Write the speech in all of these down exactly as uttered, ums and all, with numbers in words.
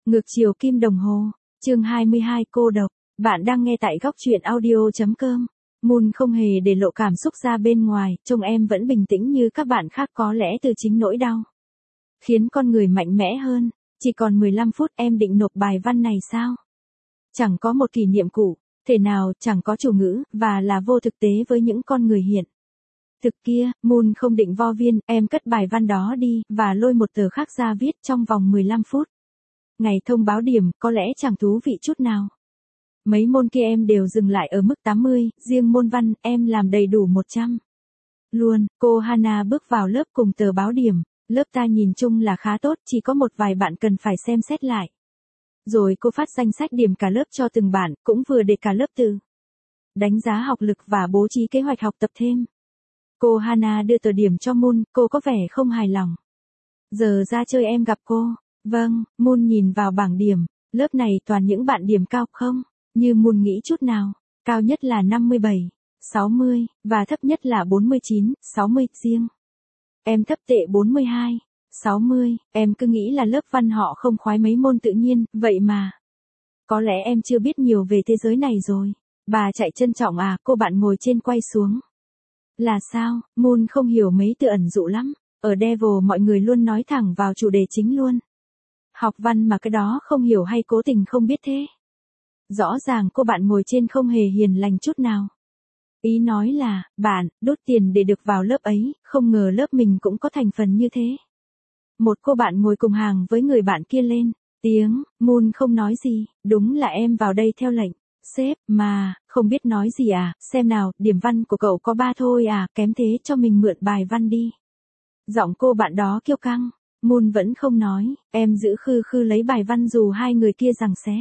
Ngược chiều kim đồng hồ, chương hai mươi hai cô độc, bạn đang nghe tại góc truyện audio.com. Moon không hề để lộ cảm xúc ra bên ngoài, trông em vẫn bình tĩnh như các bạn khác, có lẽ từ chính nỗi đau khiến con người mạnh mẽ hơn. Chỉ còn mười lăm phút em định nộp bài văn này sao? Chẳng có một kỷ niệm cụ thể nào, chẳng có chủ ngữ, và là vô thực tế với những con người hiện thực kia. Moon không định vo viên, em cất bài văn đó đi, và lôi một tờ khác ra viết trong vòng mười lăm phút. Ngày thông báo điểm, có lẽ chẳng thú vị chút nào. Mấy môn kia em đều dừng lại ở mức tám mươi, riêng môn văn, em làm đầy đủ một trăm. Luôn, cô Hana bước vào lớp cùng tờ báo điểm. Lớp ta nhìn chung là khá tốt, chỉ có một vài bạn cần phải xem xét lại. Rồi cô phát danh sách điểm cả lớp cho từng bạn, cũng vừa để cả lớp tự đánh giá học lực và bố trí kế hoạch học tập thêm. Cô Hana đưa tờ điểm cho Moon, cô có vẻ không hài lòng. Giờ ra chơi em gặp cô. Vâng, Moon nhìn vào bảng điểm. Lớp này toàn những bạn điểm cao không? Như Moon nghĩ chút nào. Cao nhất là năm mươi bảy, sáu mươi, và thấp nhất là bốn mươi chín, sáu mươi riêng. Em thấp tệ bốn mươi hai, sáu mươi, em cứ nghĩ là lớp văn họ không khoái mấy môn tự nhiên, vậy mà. Có lẽ em chưa biết nhiều về thế giới này rồi. Bà chạy trân trọng à, cô bạn ngồi trên quay xuống. Là sao? Moon không hiểu mấy từ ẩn dụ lắm. Ở Devil mọi người luôn nói thẳng vào chủ đề chính luôn. Học văn mà cái đó không hiểu hay cố tình không biết thế? Rõ ràng cô bạn ngồi trên không hề hiền lành chút nào. Ý nói là, bạn, đốt tiền để được vào lớp ấy, không ngờ lớp mình cũng có thành phần như thế. Một cô bạn ngồi cùng hàng với người bạn kia lên tiếng. Moon không nói gì, đúng là em vào đây theo lệnh sếp mà, không biết nói gì à, xem nào, điểm văn của cậu có ba thôi à, kém thế cho mình mượn bài văn đi. Giọng cô bạn đó kiêu căng. Moon vẫn không nói, em giữ khư khư lấy bài văn dù hai người kia giằng xé.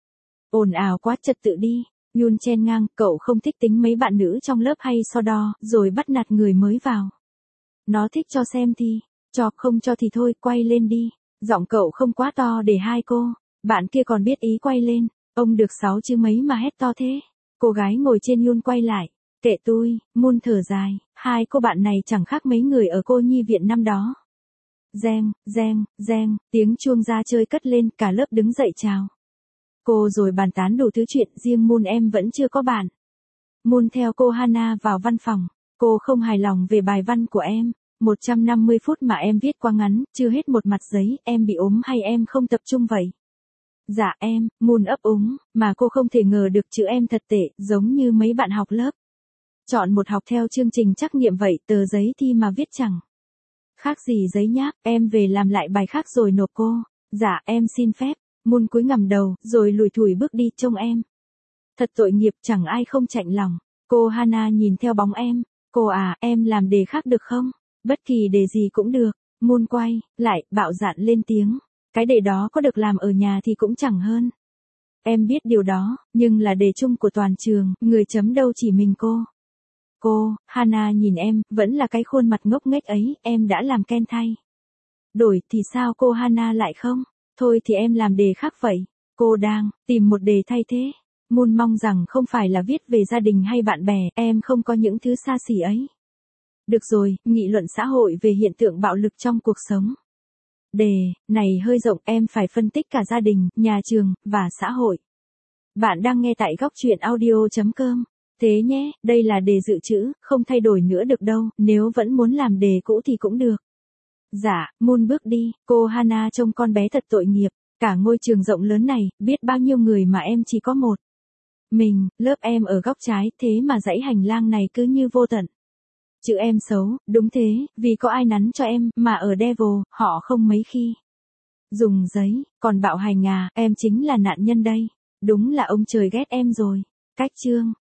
Ồn ào quá, trật tự đi. Yun chen ngang, cậu không thích tính mấy bạn nữ trong lớp hay so đo, rồi bắt nạt người mới vào. Nó thích cho xem thì, cho, không cho thì thôi, quay lên đi. Giọng cậu không quá to để hai cô bạn kia còn biết ý quay lên. Ông được sáu chứ mấy mà hét to thế. Cô gái ngồi trên Yun quay lại. Kệ tôi, Moon thở dài, hai cô bạn này chẳng khác mấy người ở cô nhi viện năm đó. Reng, reng, reng, tiếng chuông ra chơi cất lên, cả lớp đứng dậy chào cô rồi bàn tán đủ thứ chuyện, riêng Moon em vẫn chưa có bạn. Moon theo cô Hana vào văn phòng. Cô không hài lòng về bài văn của em. một trăm năm mươi phút mà em viết quá ngắn, chưa hết một mặt giấy, em bị ốm hay em không tập trung vậy? Dạ em, Moon ấp úng, mà cô không thể ngờ được chữ em thật tệ, giống như mấy bạn học lớp. Chọn một học theo chương trình trắc nghiệm vậy, tờ giấy thi mà viết chẳng khác gì giấy nháp, em về làm lại bài khác rồi nộp cô. Dạ em xin phép. Moon cúi ngằm đầu, rồi lủi thủi bước đi, trông em thật tội nghiệp, chẳng ai không chạnh lòng. Cô Hana nhìn theo bóng em. Cô à, em làm đề khác được không? Bất kỳ đề gì cũng được. Moon quay lại, bạo dạn lên tiếng. Cái đề đó có được làm ở nhà thì cũng chẳng hơn. Em biết điều đó, nhưng là đề chung của toàn trường, người chấm đâu chỉ mình cô. Cô, Hana nhìn em, vẫn là cái khuôn mặt ngốc nghếch ấy, em đã làm Ken thay. Đổi thì sao cô Hana lại không? Thôi thì em làm đề khác vậy. Cô đang tìm một đề thay thế. Moon mong rằng không phải là viết về gia đình hay bạn bè, em không có những thứ xa xỉ ấy. Được rồi, nghị luận xã hội về hiện tượng bạo lực trong cuộc sống. Đề này hơi rộng, em phải phân tích cả gia đình, nhà trường, và xã hội. Bạn đang nghe tại góc truyện audio.com. Thế nhé, đây là đề dự trữ, không thay đổi nữa được đâu, nếu vẫn muốn làm đề cũ thì cũng được. Dạ, Moon bước đi, cô Hana trông con bé thật tội nghiệp. Cả ngôi trường rộng lớn này, biết bao nhiêu người mà em chỉ có một mình, lớp em ở góc trái, thế mà dãy hành lang này cứ như vô tận. Chữ em xấu, đúng thế, vì có ai nắn cho em, mà ở Devil, họ không mấy khi dùng giấy, còn bạo hành à, em chính là nạn nhân đây. Đúng là ông trời ghét em rồi. Cách chương